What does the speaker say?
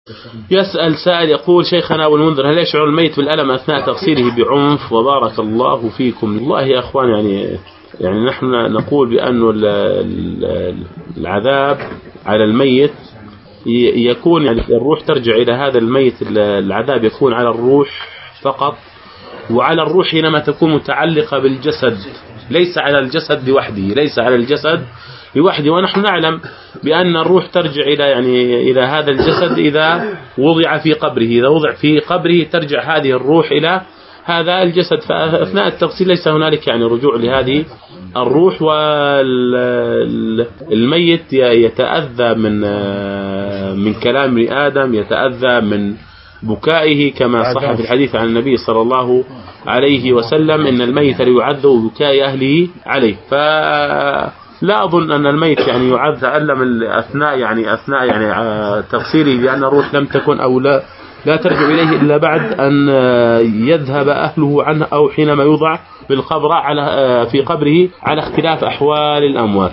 يسأل سائل يقول: شيخنا أبو المنذر، هل يشعر الميت بالألم أثناء تغسيله بعنف؟ وبارك الله فيكم. والله يا أخوان، يعني نحن نقول بأن العذاب على الميت يكون، يعني الروح ترجع إلى هذا الميت، العذاب يكون على الروح فقط، وعلى الروح حينما تكون متعلقة بالجسد، ليس على الجسد لوحده، ليس على الجسد لوحده. ونحن نعلم بأن الروح ترجع إلى هذا الجسد إذا وضع في قبره، إذا وضع في قبره ترجع هذه الروح إلى هذا الجسد. فأثناء التغسيل ليس هنالك يعني رجوع لهذه الروح، والميت يتأذى من كلام ابن آدم، يتأذى من بكائه، كما صح في الحديث عن النبي صلى الله عليه وسلم: إن الميت ليعذب ببكاء أهله عليه. فلا أظن أن الميت يعني يتألم أثناء تغسيله، لأن الروح لم تكن أو لا ترجع إليه إلا بعد أن يذهب أهله عنه، أو حينما يوضع في قبره، على اختلاف أحوال الأموات.